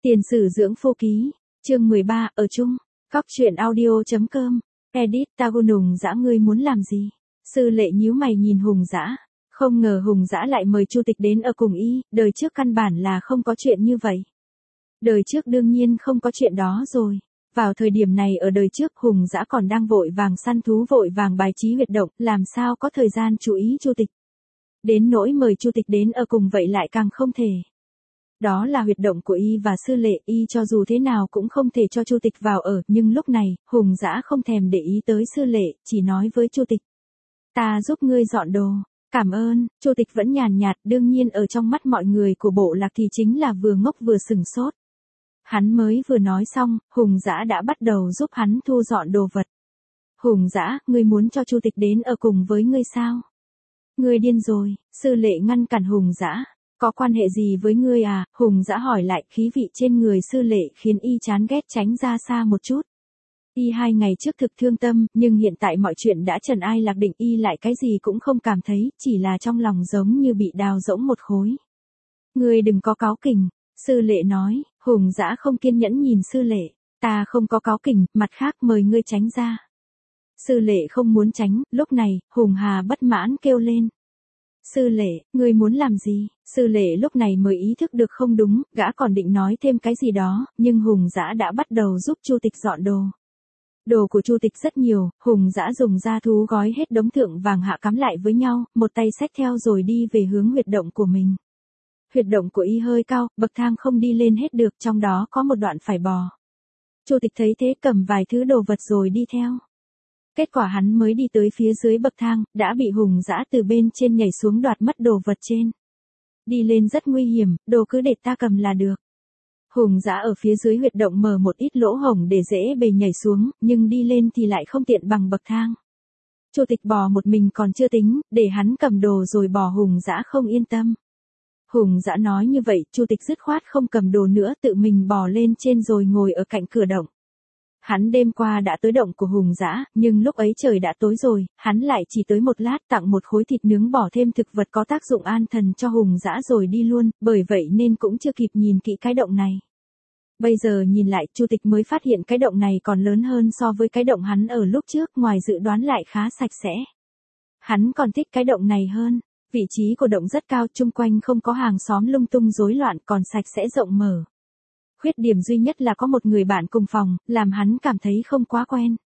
Tiền sử dưỡng phu ký, chương 13, ở chung, Cóc truyện audio.com, edit Tagon Hùng Dã ngươi muốn làm gì? Sư Lệ nhíu mày nhìn Hùng Dã, không ngờ Hùng Dã lại mời Chu Tịch đến ở cùng y, đời trước căn bản là không có chuyện như vậy. Đời trước đương nhiên không có chuyện đó rồi. Vào thời điểm này ở đời trước Hùng Dã còn đang vội vàng săn thú vội vàng bài trí huyệt động, làm sao có thời gian chú ý Chu Tịch. Đến nỗi mời Chu Tịch đến ở cùng vậy lại càng không thể. Đó là huyệt động của y và Sư Lệ, y cho dù thế nào cũng không thể cho Chu Tịch vào ở, nhưng lúc này, Hùng Dã không thèm để ý tới Sư Lệ, chỉ nói với Chu Tịch. Ta giúp ngươi dọn đồ, cảm ơn. Chu Tịch vẫn nhàn nhạt, đương nhiên ở trong mắt mọi người của bộ lạc thì chính là vừa ngốc vừa sừng sốt. Hắn mới vừa nói xong, Hùng Dã đã bắt đầu giúp hắn thu dọn đồ vật. Hùng Dã, ngươi muốn cho Chu Tịch đến ở cùng với ngươi sao? Ngươi điên rồi. Sư Lệ ngăn cản Hùng Dã. Có quan hệ gì với ngươi à? Hùng Dã hỏi lại, khí vị trên người Sư Lệ khiến y chán ghét tránh ra xa một chút. Y 2 ngày trước thực thương tâm, nhưng hiện tại mọi chuyện đã trần ai lạc định, y lại cái gì cũng không cảm thấy, chỉ là trong lòng giống như bị đào rỗng một khối. Ngươi đừng có cáu kỉnh, Sư Lệ nói. Hùng Dã không kiên nhẫn nhìn Sư Lệ. Ta không có cáu kỉnh, mặt khác mời ngươi tránh ra. Sư Lệ không muốn tránh, lúc này, Hùng Hà bất mãn kêu lên. Sư Lệ, ngươi muốn làm gì? Sư Lệ lúc này mới ý thức được không đúng, gã còn định nói thêm cái gì đó, nhưng Hùng Dã đã bắt đầu giúp Chu Tịch dọn đồ. Đồ của Chu Tịch rất nhiều, Hùng Dã dùng da thú gói hết đống thượng vàng hạ cắm lại với nhau, một tay xách theo rồi đi về hướng huyệt động của mình. Huyệt động của y hơi cao, bậc thang không đi lên hết được, trong đó có một đoạn phải bò. Chu Tịch thấy thế cầm vài thứ đồ vật rồi đi theo. Kết quả hắn mới đi tới phía dưới bậc thang, đã bị Hùng Dã từ bên trên nhảy xuống đoạt mất đồ vật trên. Đi lên rất nguy hiểm, đồ cứ để ta cầm là được. Hùng Dã ở phía dưới huyệt động mở một ít lỗ hổng để dễ bề nhảy xuống, nhưng đi lên thì lại không tiện bằng bậc thang. Chu Tịch bò một mình còn chưa tính, để hắn cầm đồ rồi bò Hùng Dã không yên tâm. Hùng Dã nói như vậy, Chu Tịch dứt khoát không cầm đồ nữa, tự mình bò lên trên rồi ngồi ở cạnh cửa động. Hắn đêm qua đã tới động của Hùng Dã, nhưng lúc ấy trời đã tối rồi, hắn lại chỉ tới một lát tặng một khối thịt nướng bỏ thêm thực vật có tác dụng an thần cho Hùng Dã rồi đi luôn, bởi vậy nên cũng chưa kịp nhìn kỹ cái động này. Bây giờ nhìn lại, Chu Tịch mới phát hiện cái động này còn lớn hơn so với cái động hắn ở lúc trước, ngoài dự đoán lại khá sạch sẽ. Hắn còn thích cái động này hơn. Vị trí của động rất cao, chung quanh không có hàng xóm lung tung rối loạn, còn sạch sẽ rộng mở. Khuyết điểm duy nhất là có một người bạn cùng phòng, làm hắn cảm thấy không quá quen.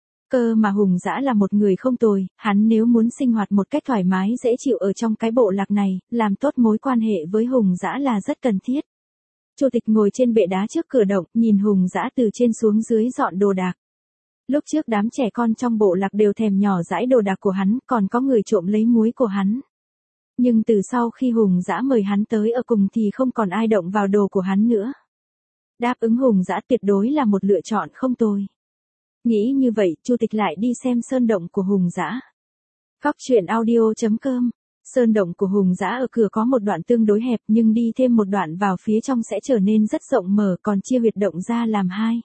Cơ mà Hùng Dã là một người không tồi, hắn nếu muốn sinh hoạt một cách thoải mái dễ chịu ở trong cái bộ lạc này, làm tốt mối quan hệ với Hùng Dã là rất cần thiết. Chu Tịch ngồi trên bệ đá trước cửa động, nhìn Hùng Dã từ trên xuống dưới dọn đồ đạc. Lúc trước đám trẻ con trong bộ lạc đều thèm nhỏ dãi đồ đạc của hắn, còn có người trộm lấy muối của hắn. Nhưng từ sau khi Hùng Dã mời hắn tới ở cùng thì không còn ai động vào đồ của hắn nữa. Đáp ứng Hùng Dã tuyệt đối là một lựa chọn không tồi. Nghĩ như vậy, Chu Tịch lại đi xem sơn động của Hùng Dã. Cóc truyện audio.com. Sơn động của Hùng Dã ở cửa có một đoạn tương đối hẹp, nhưng đi thêm một đoạn vào phía trong sẽ trở nên rất rộng mở, còn chia huyệt động ra làm 2.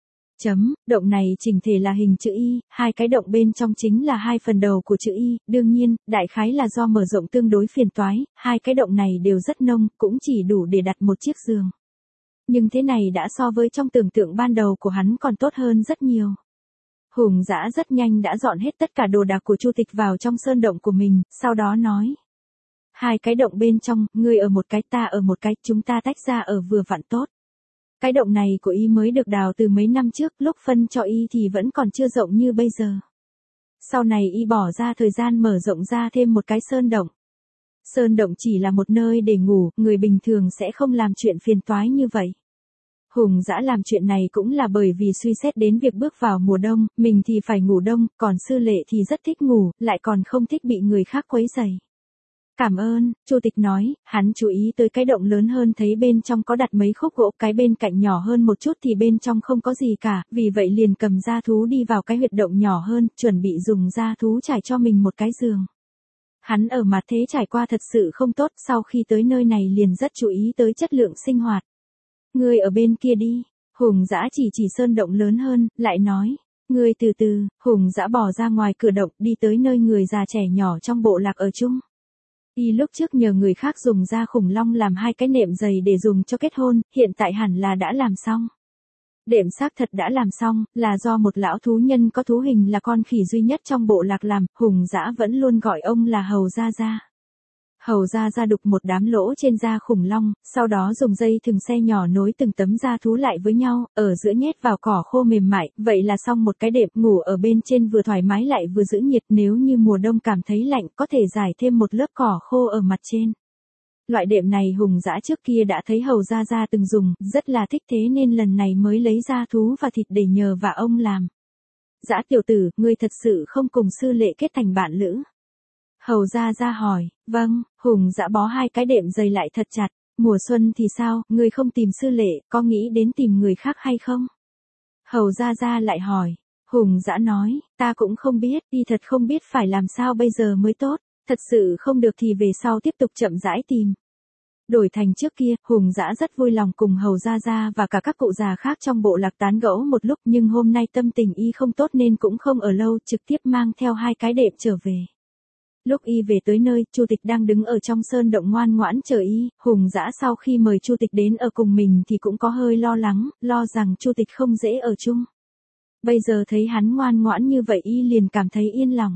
Động này chỉnh thể là hình chữ Y, 2 cái động bên trong chính là 2 phần đầu của chữ Y, đương nhiên, đại khái là do mở rộng tương đối phiền toái, 2 cái động này đều rất nông, cũng chỉ đủ để đặt một chiếc giường. Nhưng thế này đã so với trong tưởng tượng ban đầu của hắn còn tốt hơn rất nhiều. Hùng Dã rất nhanh đã dọn hết tất cả đồ đạc của Chu Tịch vào trong sơn động của mình, sau đó nói. 2 cái động bên trong, ngươi ở một cái ta ở một cái, chúng ta tách ra ở vừa vặn tốt. Cái động này của y mới được đào từ mấy năm trước, lúc phân cho y thì vẫn còn chưa rộng như bây giờ. Sau này y bỏ ra thời gian mở rộng ra thêm một cái sơn động. Sơn động chỉ là một nơi để ngủ, người bình thường sẽ không làm chuyện phiền toái như vậy. Hùng Dã làm chuyện này cũng là bởi vì suy xét đến việc bước vào mùa đông, mình thì phải ngủ đông, còn Sư Lệ thì rất thích ngủ, lại còn không thích bị người khác quấy rầy. Cảm ơn, Chu Tịch nói, hắn chú ý tới cái động lớn hơn thấy bên trong có đặt mấy khúc gỗ, cái bên cạnh nhỏ hơn một chút thì bên trong không có gì cả, vì vậy liền cầm da thú đi vào cái huyệt động nhỏ hơn, chuẩn bị dùng da thú trải cho mình một cái giường. Hắn ở mặt thế trải qua thật sự không tốt, sau khi tới nơi này liền rất chú ý tới chất lượng sinh hoạt. Ngươi ở bên kia đi, Hùng Dã chỉ sơn động lớn hơn, lại nói. Ngươi từ từ, Hùng Dã bỏ ra ngoài cửa động đi tới nơi người già trẻ nhỏ trong bộ lạc ở chung. Y lúc trước nhờ người khác dùng da khủng long làm 2 cái nệm giày để dùng cho kết hôn, hiện tại hẳn là đã làm xong. Đệm xác thật đã làm xong, là do một lão thú nhân có thú hình là con khỉ duy nhất trong bộ lạc làm, Hùng Dã vẫn luôn gọi ông là Hầu Gia Gia. Hầu Gia Gia đục một đám lỗ trên da khủng long, sau đó dùng dây thừng xe nhỏ nối từng tấm da thú lại với nhau, ở giữa nhét vào cỏ khô mềm mại, vậy là xong một cái đệm, ngủ ở bên trên vừa thoải mái lại vừa giữ nhiệt, nếu như mùa đông cảm thấy lạnh có thể rải thêm một lớp cỏ khô ở mặt trên. Loại đệm này Hùng Dã trước kia đã thấy Hầu Gia Gia từng dùng, rất là thích thế nên lần này mới lấy da thú và thịt để nhờ và ông làm. Dã tiểu tử, ngươi thật sự không cùng sư lệ kết thành bạn lữ? Hầu Gia Gia hỏi. Vâng, Hùng Dã bó 2 cái đệm dày lại thật chặt. Mùa xuân thì sao, ngươi không tìm sư lệ, có nghĩ đến tìm người khác hay không? Hầu Gia Gia lại hỏi. Hùng Dã nói, ta cũng không biết, y thật không biết phải làm sao bây giờ mới tốt, thật sự không được thì về sau tiếp tục chậm rãi tìm. Đổi thành trước kia, Hùng Dã rất vui lòng cùng Hầu Gia Gia và cả các cụ già khác trong bộ lạc tán gẫu một lúc, nhưng hôm nay tâm tình y không tốt nên cũng không ở lâu, trực tiếp mang theo 2 cái đệm trở về. Lúc y về tới nơi, Chu Tịch đang đứng ở trong sơn động ngoan ngoãn chờ y, Hùng Dã sau khi mời Chu Tịch đến ở cùng mình thì cũng có hơi lo lắng, lo rằng Chu Tịch không dễ ở chung. Bây giờ thấy hắn ngoan ngoãn như vậy y liền cảm thấy yên lòng.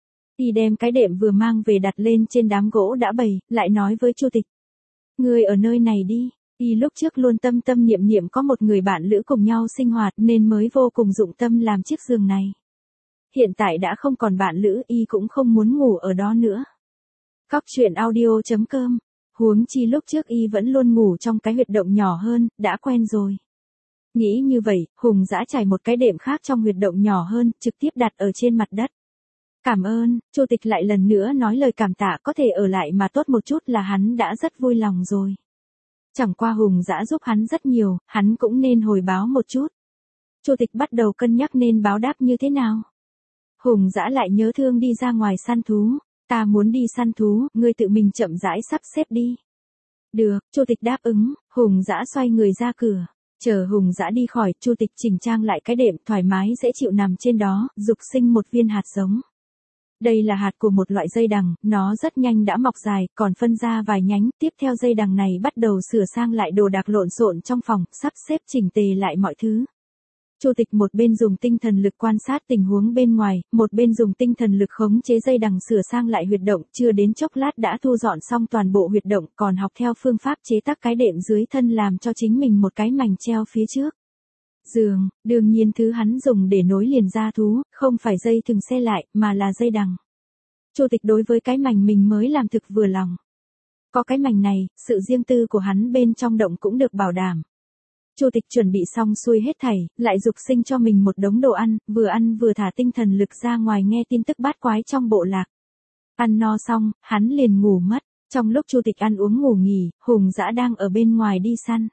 Y đem cái đệm vừa mang về đặt lên trên đám gỗ đã bày, lại nói với Chu Tịch. Ngươi ở nơi này đi, y lúc trước luôn tâm tâm niệm niệm có một người bạn lữ cùng nhau sinh hoạt nên mới vô cùng dụng tâm làm chiếc giường này. Hiện tại đã không còn bạn lữ y cũng không muốn ngủ ở đó nữa. Cóc truyện audio.com. Huống chi lúc trước y vẫn luôn ngủ trong cái huyệt động nhỏ hơn, đã quen rồi. Nghĩ như vậy, Hùng Dã trải một cái đệm khác trong huyệt động nhỏ hơn, trực tiếp đặt ở trên mặt đất. Cảm ơn, Chu Tịch lại lần nữa nói lời cảm tạ, có thể ở lại mà tốt một chút là hắn đã rất vui lòng rồi. Chẳng qua Hùng Dã giúp hắn rất nhiều, hắn cũng nên hồi báo một chút. Chu Tịch bắt đầu cân nhắc nên báo đáp như thế nào. Hùng Dã lại nhớ thương đi ra ngoài săn thú. Ta muốn đi săn thú, ngươi tự mình chậm rãi sắp xếp đi. Được, Chu Tịch đáp ứng, Hùng Dã xoay người ra cửa. Chờ Hùng Dã đi khỏi, Chu Tịch chỉnh trang lại cái đệm thoải mái dễ chịu nằm trên đó, dục sinh một viên hạt giống. Đây là hạt của một loại dây đằng, nó rất nhanh đã mọc dài, còn phân ra vài nhánh, tiếp theo dây đằng này bắt đầu sửa sang lại đồ đạc lộn xộn trong phòng, sắp xếp chỉnh tề lại mọi thứ. Chu Tịch một bên dùng tinh thần lực quan sát tình huống bên ngoài, một bên dùng tinh thần lực khống chế dây đằng sửa sang lại huyệt động, chưa đến chốc lát đã thu dọn xong toàn bộ huyệt động, còn học theo phương pháp chế tác cái đệm dưới thân làm cho chính mình một cái mành treo phía trước. Giường, đương nhiên thứ hắn dùng để nối liền da thú, không phải dây thừng xe lại, mà là dây đằng. Chu Tịch đối với cái mành mình mới làm thực vừa lòng. Có cái mành này, sự riêng tư của hắn bên trong động cũng được bảo đảm. Chu Tịch chuẩn bị xong xuôi hết thảy, lại dục sinh cho mình một đống đồ ăn vừa thả tinh thần lực ra ngoài nghe tin tức bát quái trong bộ lạc. Ăn no xong, hắn liền ngủ mất. Trong lúc Chu Tịch ăn uống ngủ nghỉ, Hùng Dã đang ở bên ngoài đi săn.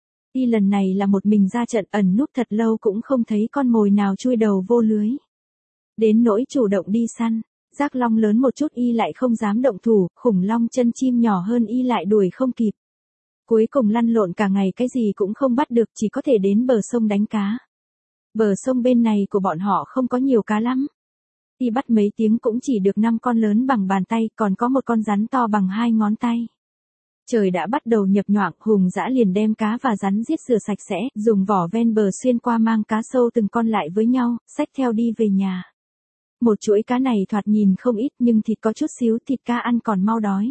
Y lần này là một mình ra trận, ẩn núp thật lâu cũng không thấy con mồi nào chui đầu vô lưới. Đến nỗi chủ động đi săn, giác long lớn một chút y lại không dám động thủ, khủng long chân chim nhỏ hơn y lại đuổi không kịp. Cuối cùng lăn lộn cả ngày cái gì cũng không bắt được, chỉ có thể đến bờ sông đánh cá. Bờ sông bên này của bọn họ không có nhiều cá lắm. Y bắt mấy tiếng cũng chỉ được 5 con lớn bằng bàn tay, còn có một con rắn to bằng 2 ngón tay. Trời đã bắt đầu nhập nhoạng, Hùng Dã liền đem cá và rắn giết rửa sạch sẽ, dùng vỏ ven bờ xuyên qua mang cá sâu từng con lại với nhau, xách theo đi về nhà. Một chuỗi cá này thoạt nhìn không ít nhưng thịt có chút xíu, thịt cá ăn còn mau đói.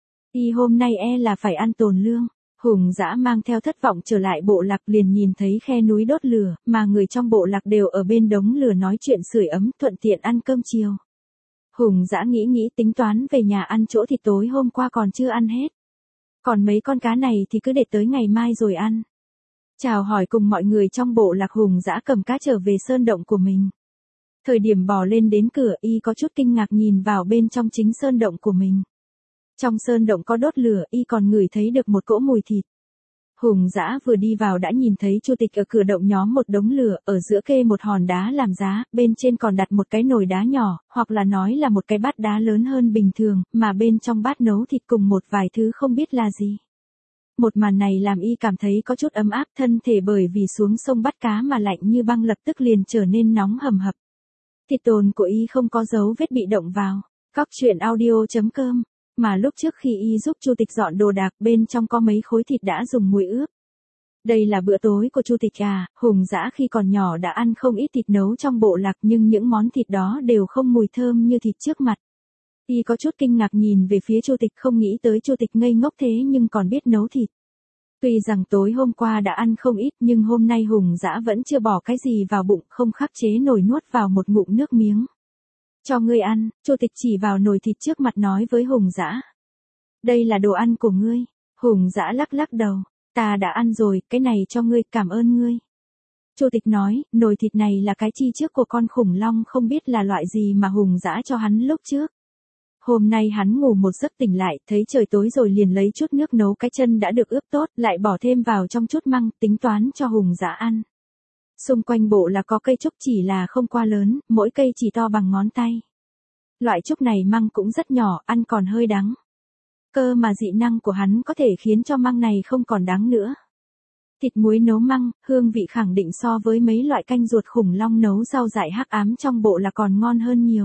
Y hôm nay là phải ăn tồn lương. Hùng Dã mang theo thất vọng trở lại bộ lạc, liền nhìn thấy khe núi đốt lửa, mà người trong bộ lạc đều ở bên đống lửa nói chuyện sưởi ấm, thuận tiện ăn cơm chiều. Hùng Dã nghĩ tính toán về nhà ăn chỗ thịt tối hôm qua còn chưa ăn hết. Còn mấy con cá này thì cứ để tới ngày mai rồi ăn. Chào hỏi cùng mọi người trong bộ lạc, Hùng Dã cầm cá trở về sơn động của mình. Thời điểm bò lên đến cửa, y có chút kinh ngạc nhìn vào bên trong chính sơn động của mình. Trong sơn động có đốt lửa, y còn ngửi thấy được một cỗ mùi thịt. Hùng Dã vừa đi vào đã nhìn thấy Chu Tịch ở cửa động nhóm một đống lửa, ở giữa kê một hòn đá làm giá, bên trên còn đặt một cái nồi đá nhỏ, hoặc là nói là một cái bát đá lớn hơn bình thường, mà bên trong bát nấu thịt cùng một vài thứ không biết là gì. Một màn này làm y cảm thấy có chút ấm áp thân thể, bởi vì xuống sông bắt cá mà lạnh như băng lập tức liền trở nên nóng hầm hập. Thịt tồn của y không có dấu vết bị động vào. Cóc truyện audio.com mà lúc trước khi y giúp Chu Tịch dọn đồ đạc bên trong có mấy khối thịt đã dùng muối ướp. Đây là bữa tối của Chu Tịch à, Hùng Dã khi còn nhỏ đã ăn không ít thịt nấu trong bộ lạc nhưng những món thịt đó đều không mùi thơm như thịt trước mặt. Y có chút kinh ngạc nhìn về phía Chu Tịch, không nghĩ tới Chu Tịch ngây ngốc thế nhưng còn biết nấu thịt. Tuy rằng tối hôm qua đã ăn không ít nhưng hôm nay Hùng Dã vẫn chưa bỏ cái gì vào bụng, không khắc chế nổi nuốt vào một ngụm nước miếng. Cho ngươi ăn, Chu Tịch chỉ vào nồi thịt trước mặt nói với Hùng Dã. Đây là đồ ăn của ngươi. Hùng Dã lắc lắc đầu. Ta đã ăn rồi, cái này cho ngươi, cảm ơn ngươi. Chu Tịch nói, nồi thịt này là cái chi trước của con khủng long, không biết là loại gì mà Hùng Dã cho hắn lúc trước. Hôm nay hắn ngủ một giấc tỉnh lại, thấy trời tối rồi liền lấy chút nước nấu cái chân đã được ướp tốt, lại bỏ thêm vào trong chút măng, tính toán cho Hùng Dã ăn. Xung quanh bộ là có cây trúc chỉ là không quá lớn, mỗi cây chỉ to bằng ngón tay. Loại trúc này măng cũng rất nhỏ, ăn còn hơi đắng. Cơ mà dị năng của hắn có thể khiến cho măng này không còn đắng nữa. Thịt muối nấu măng, hương vị khẳng định so với mấy loại canh ruột khủng long nấu rau dại hắc ám trong bộ là còn ngon hơn nhiều.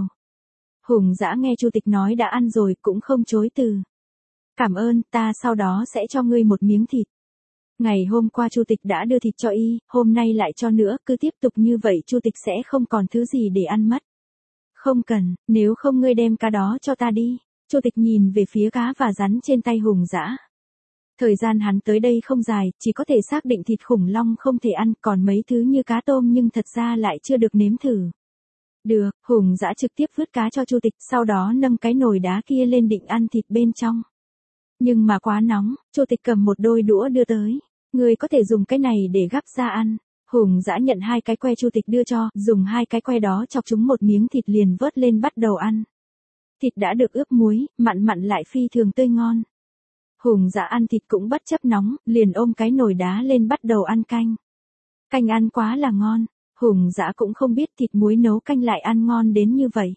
Hùng Dã nghe Chu Tịch nói đã ăn rồi cũng không chối từ. Cảm ơn, ta sau đó sẽ cho ngươi một miếng thịt. Ngày hôm qua Chu Tịch đã đưa thịt cho y, hôm nay lại cho nữa, cứ tiếp tục như vậy Chu Tịch sẽ không còn thứ gì để ăn mất. Không cần, nếu không ngươi đem cá đó cho ta đi. Chu Tịch nhìn về phía cá và rắn trên tay Hùng Dã. Thời gian hắn tới đây không dài, chỉ có thể xác định thịt khủng long không thể ăn, còn mấy thứ như cá tôm nhưng thật ra lại chưa được nếm thử. Được, Hùng Dã trực tiếp vứt cá cho Chu Tịch, sau đó nâng cái nồi đá kia lên định ăn thịt bên trong. Nhưng mà quá nóng, Chu Tịch cầm một đôi đũa đưa tới. Ngươi có thể dùng cái này để gắp ra ăn. Hùng Dã nhận hai cái que Chu Tịch đưa cho, dùng hai cái que đó chọc chúng một miếng thịt liền vớt lên bắt đầu ăn. Thịt đã được ướp muối, mặn mặn lại phi thường tươi ngon. Hùng Dã ăn thịt cũng bất chấp nóng, liền ôm cái nồi đá lên bắt đầu ăn canh. Canh ăn quá là ngon. Hùng Dã cũng không biết thịt muối nấu canh lại ăn ngon đến như vậy.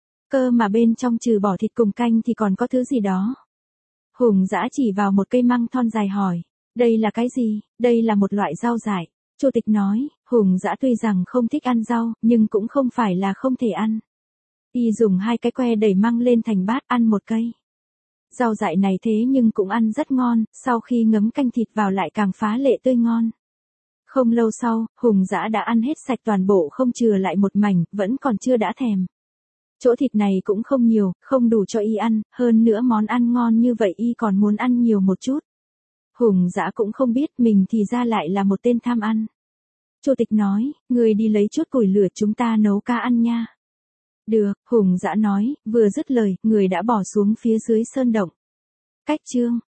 Cơ mà bên trong trừ bỏ thịt cùng canh thì còn có thứ gì đó. Hùng Dã chỉ vào một cây măng thon dài hỏi. Đây là cái gì? Đây là một loại rau dại. Chu Tịch nói, Hùng Dã tuy rằng không thích ăn rau, nhưng cũng không phải là không thể ăn. Y dùng hai cái que đẩy măng lên thành bát ăn một cây. Rau dại này thế nhưng cũng ăn rất ngon, sau khi ngấm canh thịt vào lại càng phá lệ tươi ngon. Không lâu sau, Hùng Dã đã ăn hết sạch toàn bộ không chừa lại một mảnh, vẫn còn chưa đã thèm. Chỗ thịt này cũng không nhiều, không đủ cho y ăn, hơn nữa món ăn ngon như vậy y còn muốn ăn nhiều một chút. Hùng Dã cũng không biết mình thì ra lại là một tên tham ăn. Chu Tịch nói, ngươi đi lấy chút củi lửa chúng ta nấu cá ăn nha. Được, Hùng Dã nói, vừa dứt lời, người đã bỏ xuống phía dưới sơn động. Cách chương